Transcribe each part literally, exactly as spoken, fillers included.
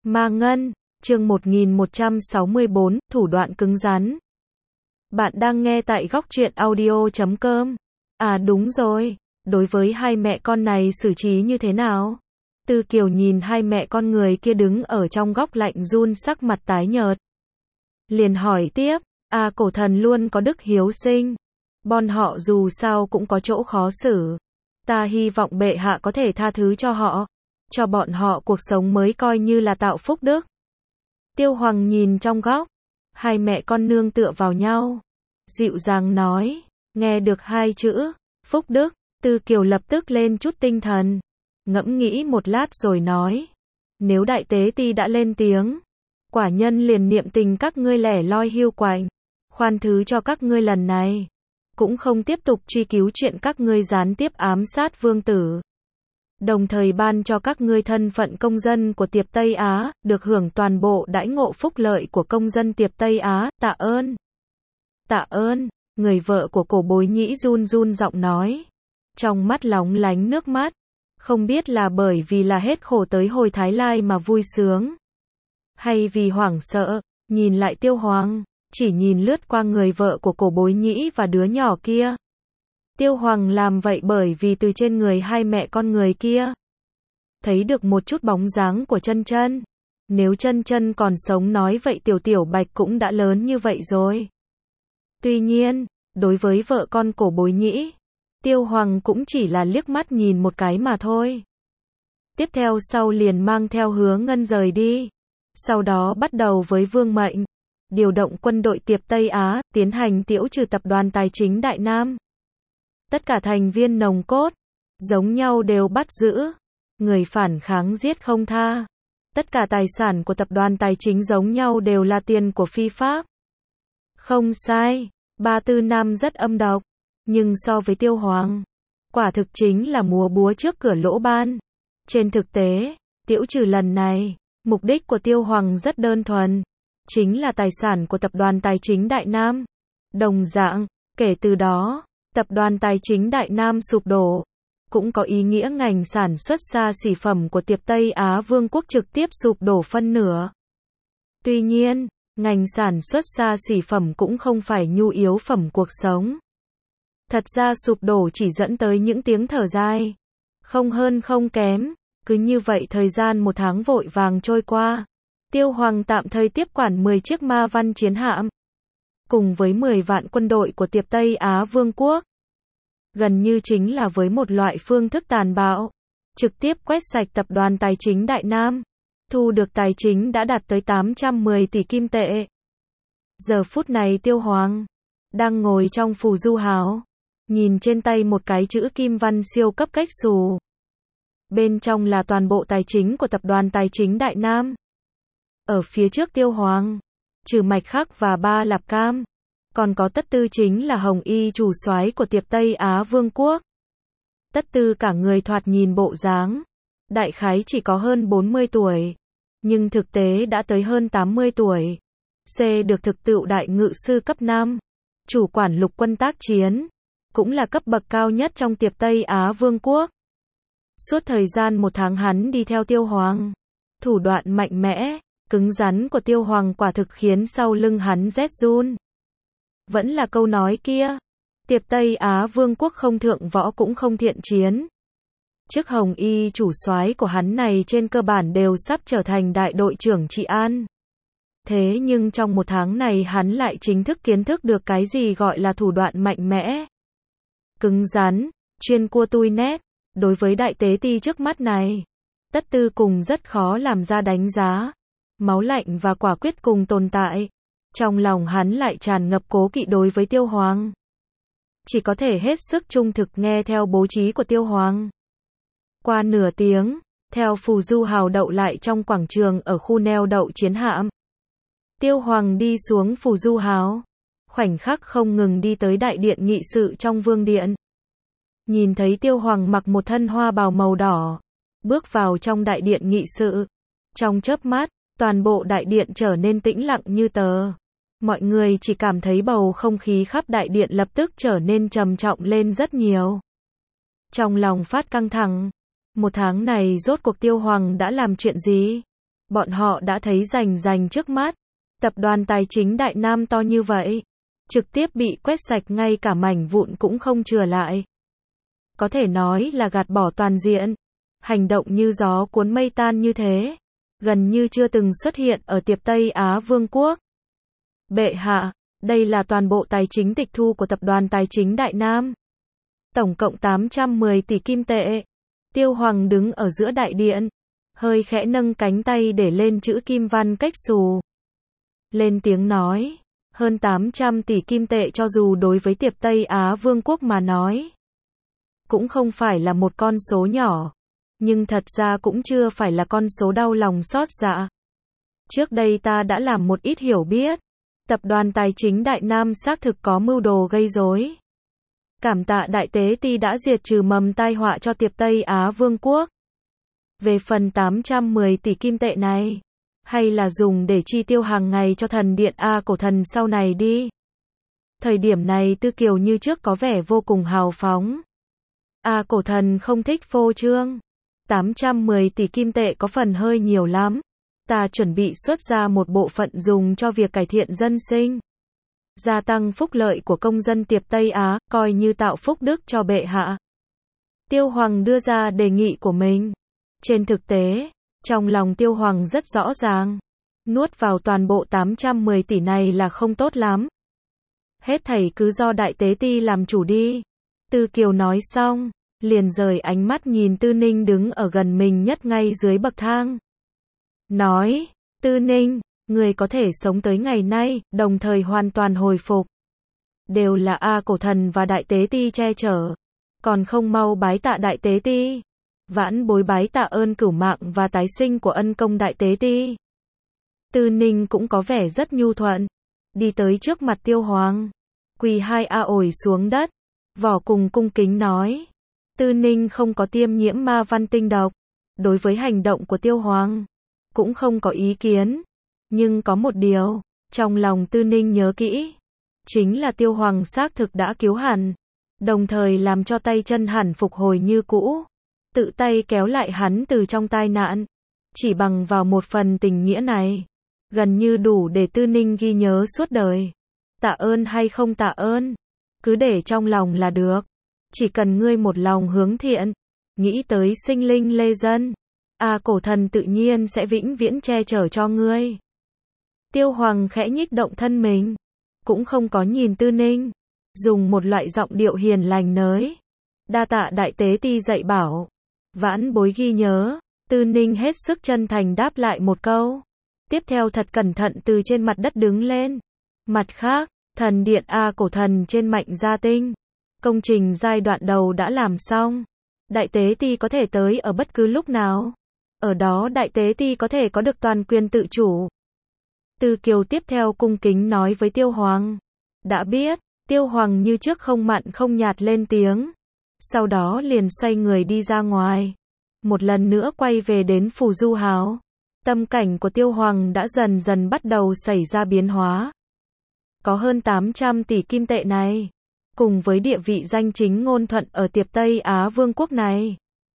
Ma Ngân, chương một nghìn một trăm sáu mươi bốn, thủ đoạn cứng rắn. Bạn đang nghe tại góc truyện audio chấm com. À đúng rồi, đối với hai mẹ con này xử trí như thế nào? Tư Kiều nhìn hai mẹ con người kia đứng ở trong góc lạnh run sắc mặt tái nhợt. Liền hỏi tiếp, à cổ thần luôn có đức hiếu sinh. Bọn họ dù sao cũng có chỗ khó xử. Ta hy vọng bệ hạ có thể tha thứ cho họ. Cho bọn họ cuộc sống mới coi như là tạo phúc đức. Tiêu Hoàng nhìn trong góc. Hai mẹ con nương tựa vào nhau. Dịu dàng nói. Nghe được hai chữ, phúc đức. Tư Kiều lập tức lên chút tinh thần. Ngẫm nghĩ một lát rồi nói. Nếu đại tế ti đã lên tiếng. Quả nhân liền niệm tình các ngươi lẻ loi hiu quạnh. Khoan thứ cho các ngươi lần này. Cũng không tiếp tục truy cứu chuyện các ngươi gián tiếp ám sát vương tử. Đồng thời ban cho các ngươi thân phận công dân của Tiệp Tây Á, được hưởng toàn bộ đãi ngộ phúc lợi của công dân Tiệp Tây Á, tạ ơn. Tạ ơn, người vợ của Cổ Bối Nhĩ run run giọng nói. Trong mắt lóng lánh nước mắt, không biết là bởi vì là hết khổ tới hồi Thái Lai mà vui sướng. Hay vì hoảng sợ, nhìn lại Tiêu Hoàng, chỉ nhìn lướt qua người vợ của Cổ Bối Nhĩ và đứa nhỏ kia. Tiêu Hoàng làm vậy bởi vì từ trên người hai mẹ con người kia thấy được một chút bóng dáng của Chân Chân. Nếu Chân Chân còn sống nói vậy Tiểu Tiểu Bạch cũng đã lớn như vậy rồi. Tuy nhiên, đối với vợ con Cổ Bối Nhĩ, Tiêu Hoàng cũng chỉ là liếc mắt nhìn một cái mà thôi. Tiếp theo sau liền mang theo Hứa Ngân rời đi. Sau đó bắt đầu với vương mệnh, điều động quân đội Tiệp Tây Á, tiến hành tiễu trừ tập đoàn tài chính Đại Nam. Tất cả thành viên nòng cốt, giống nhau đều bắt giữ. Người phản kháng giết không tha. Tất cả tài sản của tập đoàn tài chính giống nhau đều là tiền của phi pháp. Không sai, Ba Tư Nam rất âm độc. Nhưng so với Tiêu Hoàng, quả thực chính là múa búa trước cửa lỗ ban. Trên thực tế, tiễu trừ lần này, mục đích của Tiêu Hoàng rất đơn thuần. Chính là tài sản của tập đoàn tài chính Đại Nam. Đồng dạng, kể từ đó, tập đoàn tài chính Đại Nam sụp đổ, cũng có ý nghĩa ngành sản xuất xa xỉ phẩm của Tiệp Tây Á Vương quốc trực tiếp sụp đổ phân nửa. Tuy nhiên, ngành sản xuất xa xỉ phẩm cũng không phải nhu yếu phẩm cuộc sống. Thật ra sụp đổ chỉ dẫn tới những tiếng thở dài. Không hơn không kém, cứ như vậy thời gian một tháng vội vàng trôi qua. Tiêu Hoàng tạm thời tiếp quản mười chiếc ma văn chiến hạm. Cùng với mười vạn quân đội của Tiệp Tây Á Vương quốc. Gần như chính là với một loại phương thức tàn bạo. Trực tiếp quét sạch tập đoàn tài chính Đại Nam. Thu được tài chính đã đạt tới tám trăm mười tỷ kim tệ. Giờ phút này Tiêu Hoàng đang ngồi trong phù du hào. Nhìn trên tay một cái chữ kim văn siêu cấp cách xù. Bên trong là toàn bộ tài chính của tập đoàn tài chính Đại Nam. Ở phía trước Tiêu Hoàng, trừ Mạch Khắc và Ba Lạp Cam, còn có Tất Tư chính là Hồng Y chủ soái của Tiệp Tây Á Vương quốc. Tất Tư cả người thoạt nhìn bộ dáng, đại khái chỉ có hơn bốn mươi tuổi, nhưng thực tế đã tới hơn tám mươi tuổi. C được thực tựu đại ngự sư cấp năm, chủ quản lục quân tác chiến, cũng là cấp bậc cao nhất trong Tiệp Tây Á Vương quốc. Suốt thời gian một tháng hắn đi theo Tiêu Hoàng, thủ đoạn mạnh mẽ, cứng rắn của Tiêu Hoàng quả thực khiến sau lưng hắn rét run. Vẫn là câu nói kia, Tiệp Tây Á Vương quốc không thượng võ cũng không thiện chiến. Chức Hồng Y chủ soái của hắn này trên cơ bản đều sắp trở thành đại đội trưởng trị an. Thế nhưng trong một tháng này hắn lại chính thức kiến thức được cái gì gọi là thủ đoạn mạnh mẽ. Cứng rắn, chuyên cua tui nét. Đối với đại tế ti trước mắt này, Tất Tư cùng rất khó làm ra đánh giá. Máu lạnh và quả quyết cùng tồn tại. Trong lòng hắn lại tràn ngập cố kỵ đối với Tiêu Hoàng. Chỉ có thể hết sức trung thực nghe theo bố trí của Tiêu Hoàng. Qua nửa tiếng, theo phù du hào đậu lại trong quảng trường ở khu neo đậu chiến hạm. Tiêu Hoàng đi xuống phù du hào. Khoảnh khắc không ngừng đi tới đại điện nghị sự trong vương điện. Nhìn thấy Tiêu Hoàng mặc một thân hoa bào màu đỏ, bước vào trong đại điện nghị sự. Trong chớp mắt, toàn bộ đại điện trở nên tĩnh lặng như tờ. Mọi người chỉ cảm thấy bầu không khí khắp đại điện lập tức trở nên trầm trọng lên rất nhiều. Trong lòng phát căng thẳng, một tháng này rốt cuộc Tiêu Hoàng đã làm chuyện gì? Bọn họ đã thấy rành rành trước mắt. Tập đoàn tài chính Đại Nam to như vậy, trực tiếp bị quét sạch ngay cả mảnh vụn cũng không chừa lại. Có thể nói là gạt bỏ toàn diện. Hành động như gió cuốn mây tan như thế, gần như chưa từng xuất hiện ở Tiệp Tây Á Vương quốc. Bệ hạ, đây là toàn bộ tài chính tịch thu của tập đoàn tài chính Đại Nam. Tổng cộng tám trăm mười tỷ kim tệ. Tiêu Hoàng đứng ở giữa đại điện, hơi khẽ nâng cánh tay để lên chữ kim văn cách xù. Lên tiếng nói, hơn tám trăm tỷ kim tệ cho dù đối với Tiệp Tây Á Vương quốc mà nói, cũng không phải là một con số nhỏ, nhưng thật ra cũng chưa phải là con số đau lòng xót dạ. Trước đây ta đã làm một ít hiểu biết, tập đoàn tài chính Đại Nam xác thực có mưu đồ gây rối. Cảm tạ Đại Tế Ti đã diệt trừ mầm tai họa cho Tiệp Tây Á Vương quốc. Về phần tám trăm mười tỷ kim tệ này, hay là dùng để chi tiêu hàng ngày cho thần điện A Cổ Thần sau này đi. Thời điểm này Tư Kiều như trước có vẻ vô cùng hào phóng. A Cổ Thần không thích phô trương. tám trăm mười tỷ kim tệ có phần hơi nhiều lắm. Ta chuẩn bị xuất ra một bộ phận dùng cho việc cải thiện dân sinh, gia tăng phúc lợi của công dân Tiệp Tây Á, coi như tạo phúc đức cho bệ hạ. Tiêu Hoàng đưa ra đề nghị của mình. Trên thực tế, trong lòng Tiêu Hoàng rất rõ ràng, nuốt vào toàn bộ tám trăm mười tỷ này là không tốt lắm. Hết thảy cứ do Đại Tế Ti làm chủ đi. Tư Kiều nói xong, liền rời ánh mắt nhìn Tư Ninh đứng ở gần mình nhất ngay dưới bậc thang. Nói, Tư Ninh, người có thể sống tới ngày nay, đồng thời hoàn toàn hồi phục. Đều là A Cổ Thần và Đại Tế Ti che chở. Còn không mau bái tạ Đại Tế Ti. Vãn bối bái tạ ơn cửu mạng và tái sinh của ân công Đại Tế Ti. Tư Ninh cũng có vẻ rất nhu thuận. Đi tới trước mặt Tiêu Hoàng. Quỳ hai a ổi xuống đất. Vỏ cùng cung kính nói. Tư Ninh không có tiêm nhiễm ma văn tinh độc. Đối với hành động của Tiêu Hoàng, cũng không có ý kiến. Nhưng có một điều, trong lòng Tư Ninh nhớ kỹ. Chính là Tiêu Hoàng xác thực đã cứu hẳn. Đồng thời làm cho tay chân hẳn phục hồi như cũ. Tự tay kéo lại hắn từ trong tai nạn. Chỉ bằng vào một phần tình nghĩa này, gần như đủ để Tư Ninh ghi nhớ suốt đời. Tạ ơn hay không tạ ơn, cứ để trong lòng là được. Chỉ cần ngươi một lòng hướng thiện, nghĩ tới sinh linh lê dân, A Cổ Thần tự nhiên sẽ vĩnh viễn che chở cho ngươi. Tiêu Hoàng khẽ nhích động thân mình, cũng không có nhìn Tư Ninh, dùng một loại giọng điệu hiền lành nới. Đa tạ Đại Tế Ti dạy bảo. Vãn bối ghi nhớ. Tư Ninh hết sức chân thành đáp lại một câu. Tiếp theo thật cẩn thận từ trên mặt đất đứng lên. Mặt khác, thần điện A Cổ Thần trên Mạnh Gia Tinh, công trình giai đoạn đầu đã làm xong. Đại Tế Ti có thể tới ở bất cứ lúc nào. Ở đó Đại Tế Ti có thể có được toàn quyền tự chủ. Tư Kiều tiếp theo cung kính nói với Tiêu Hoàng. Đã biết. Tiêu Hoàng như trước không mặn không nhạt lên tiếng. Sau đó liền xoay người đi ra ngoài. Một lần nữa quay về đến Phù Du Hào. Tâm cảnh của Tiêu Hoàng đã dần dần bắt đầu xảy ra biến hóa. Có hơn tám trăm tỷ kim tệ này, cùng với địa vị danh chính ngôn thuận ở Tiệp Tây Á Vương quốc này,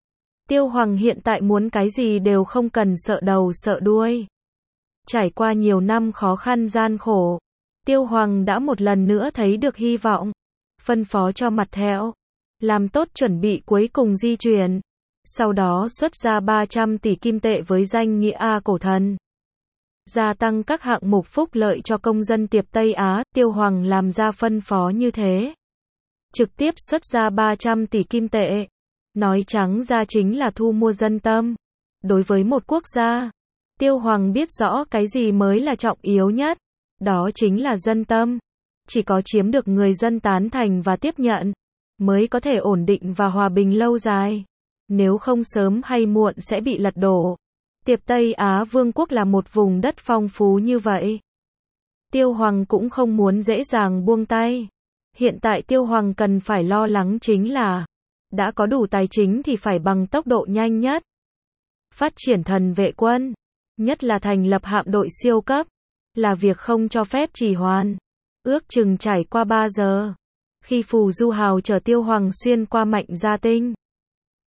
Tiêu Hoàng hiện tại muốn cái gì đều không cần sợ đầu sợ đuôi. Trải qua nhiều năm khó khăn gian khổ, Tiêu Hoàng đã một lần nữa thấy được hy vọng. Phân phó cho Mặt Thẹo làm tốt chuẩn bị cuối cùng di chuyển. Sau đó xuất ra ba trăm tỷ kim tệ với danh nghĩa A Cổ Thần. Gia tăng các hạng mục phúc lợi cho công dân Tiệp Tây Á. Tiêu Hoàng làm ra phân phó như thế. Trực tiếp xuất ra ba trăm tỷ kim tệ. Nói trắng ra chính là thu mua dân tâm. Đối với một quốc gia, Tiêu Hoàng biết rõ cái gì mới là trọng yếu nhất. Đó chính là dân tâm. Chỉ có chiếm được người dân tán thành và tiếp nhận, mới có thể ổn định và hòa bình lâu dài. Nếu không sớm hay muộn sẽ bị lật đổ. Tiệp Tây Á Vương quốc là một vùng đất phong phú như vậy. Tiêu Hoàng cũng không muốn dễ dàng buông tay. Hiện tại Tiêu Hoàng cần phải lo lắng chính là, đã có đủ tài chính thì phải bằng tốc độ nhanh nhất. Phát triển thần vệ quân, nhất là thành lập hạm đội siêu cấp, là việc không cho phép trì hoãn. Ước chừng trải qua ba giờ, khi Phù Du Hào chở Tiêu Hoàng xuyên qua Mạnh Gia Tinh,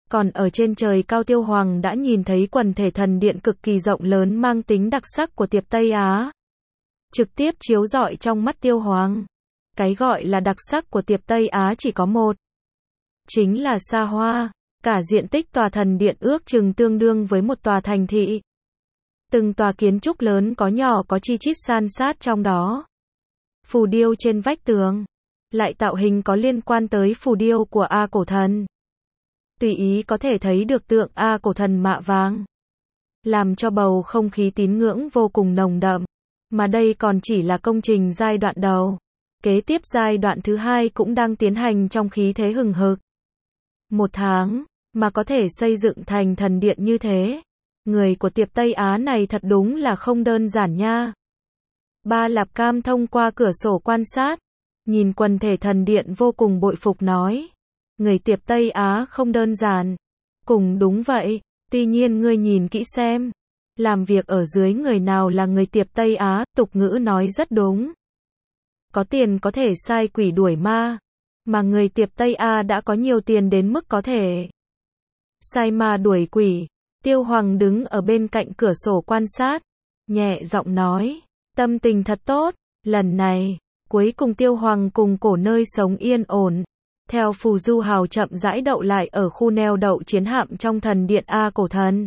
Còn ở trên trời cao Tiêu Hoàng đã nhìn thấy quần thể thần điện cực kỳ rộng lớn mang tính đặc sắc của Tiệp Tây Á. Trực tiếp chiếu rọi trong mắt Tiêu Hoàng. Cái gọi là đặc sắc của Tiệp Tây Á chỉ có một. Chính là xa hoa. Cả diện tích tòa thần điện ước chừng tương đương với một tòa thành thị. Từng tòa kiến trúc lớn có nhỏ có chi chít san sát trong đó. Phù điêu trên vách tường. Lại tạo hình có liên quan tới phù điêu của A Cổ Thần. Tùy ý có thể thấy được tượng A Cổ Thần mạ vàng. Làm cho bầu không khí tín ngưỡng vô cùng nồng đậm. Mà đây còn chỉ là công trình giai đoạn đầu. Kế tiếp giai đoạn thứ hai cũng đang tiến hành trong khí thế hừng hực. Một tháng, mà có thể xây dựng thành thần điện như thế. Người của Tiệp Tây Á này thật đúng là không đơn giản nha. Ba Lạp Cam thông qua cửa sổ quan sát. Nhìn quần thể thần điện vô cùng bội phục nói. Người Tiệp Tây Á không đơn giản. Cùng đúng vậy, tuy nhiên ngươi nhìn kỹ xem. Làm việc ở dưới người nào là người Tiệp Tây Á, tục ngữ nói rất đúng. Có tiền có thể sai quỷ đuổi ma. Mà người Tiệp Tây Á đã có nhiều tiền đến mức có thể sai ma đuổi quỷ. Tiêu Hoàng đứng ở bên cạnh cửa sổ quan sát. Nhẹ giọng nói. Tâm tình thật tốt. Lần này, cuối cùng Tiêu Hoàng cùng cổ nơi sống yên ổn. Theo phù du hào chậm rãi đậu lại ở khu neo đậu chiến hạm trong thần điện A Cổ Thần.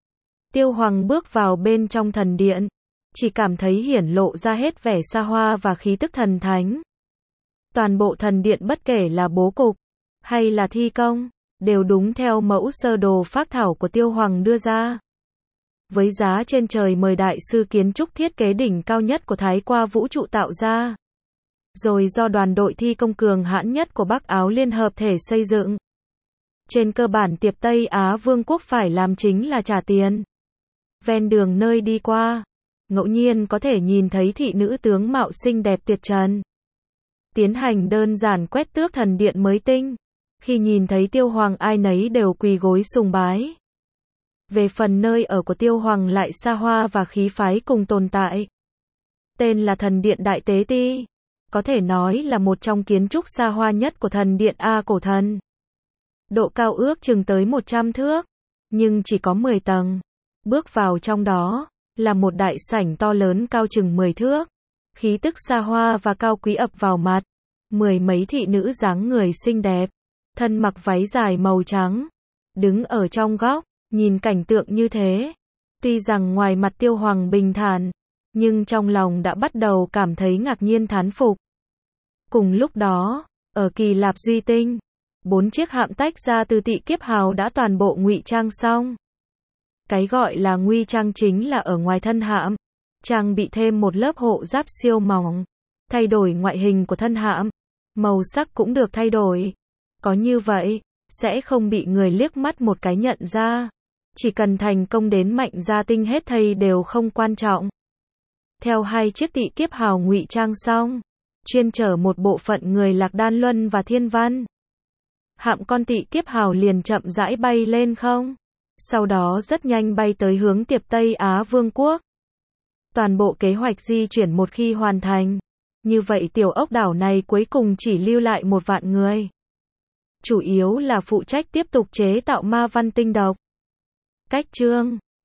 Tiêu Hoàng bước vào bên trong thần điện. Chỉ cảm thấy hiển lộ ra hết vẻ xa hoa và khí tức thần thánh. Toàn bộ thần điện bất kể là bố cục, hay là thi công, đều đúng theo mẫu sơ đồ phác thảo của Tiêu Hoàng đưa ra. Với giá trên trời mời đại sư kiến trúc thiết kế đỉnh cao nhất của Thái Qua vũ trụ tạo ra. Rồi do đoàn đội thi công cường hãn nhất của Bắc Áo Liên Hợp thể xây dựng. Trên cơ bản Tiệp Tây Á Vương quốc phải làm chính là trả tiền. Ven đường nơi đi qua, ngẫu nhiên có thể nhìn thấy thị nữ tướng mạo xinh đẹp tuyệt trần. Tiến hành đơn giản quét tước thần điện mới tinh. Khi nhìn thấy Tiêu Hoàng ai nấy đều quỳ gối sùng bái. Về phần nơi ở của Tiêu Hoàng lại xa hoa và khí phái cùng tồn tại. Tên là thần điện Đại Tế Ti. Có thể nói là một trong kiến trúc xa hoa nhất của thần điện A Cổ Thần. Độ cao ước chừng tới một trăm thước. Nhưng chỉ có mười tầng. Bước vào trong đó, là một đại sảnh to lớn cao chừng mười thước. Khí tức xa hoa và cao quý ập vào mặt. Mười mấy thị nữ dáng người xinh đẹp. Thân mặc váy dài màu trắng. Đứng ở trong góc, nhìn cảnh tượng như thế. Tuy rằng ngoài mặt Tiêu Hoàng bình thản, nhưng trong lòng đã bắt đầu cảm thấy ngạc nhiên thán phục. Cùng lúc đó, ở Kỳ Lạp Duy Tinh, bốn chiếc hạm tách ra từ Tị Kiếp Hào đã toàn bộ ngụy trang xong. Cái gọi là nguy trang chính là ở ngoài thân hạm, trang bị thêm một lớp hộ giáp siêu mỏng, thay đổi ngoại hình của thân hạm, màu sắc cũng được thay đổi. Có như vậy, sẽ không bị người liếc mắt một cái nhận ra. Chỉ cần thành công đến mạnh gia tinh hết thây đều không quan trọng. Theo hai chiếc Tị Kiếp Hào ngụy trang xong, chuyên chở một bộ phận người Lạc Đan Luân và Thiên Văn. Hạm con Tị Kiếp Hào liền chậm rãi bay lên không. Sau đó rất nhanh bay tới hướng Tiệp Tây Á Vương quốc. Toàn bộ kế hoạch di chuyển một khi hoàn thành. Như vậy tiểu ốc đảo này cuối cùng chỉ lưu lại một vạn người. Chủ yếu là phụ trách tiếp tục chế tạo ma văn tinh độc. Cách chương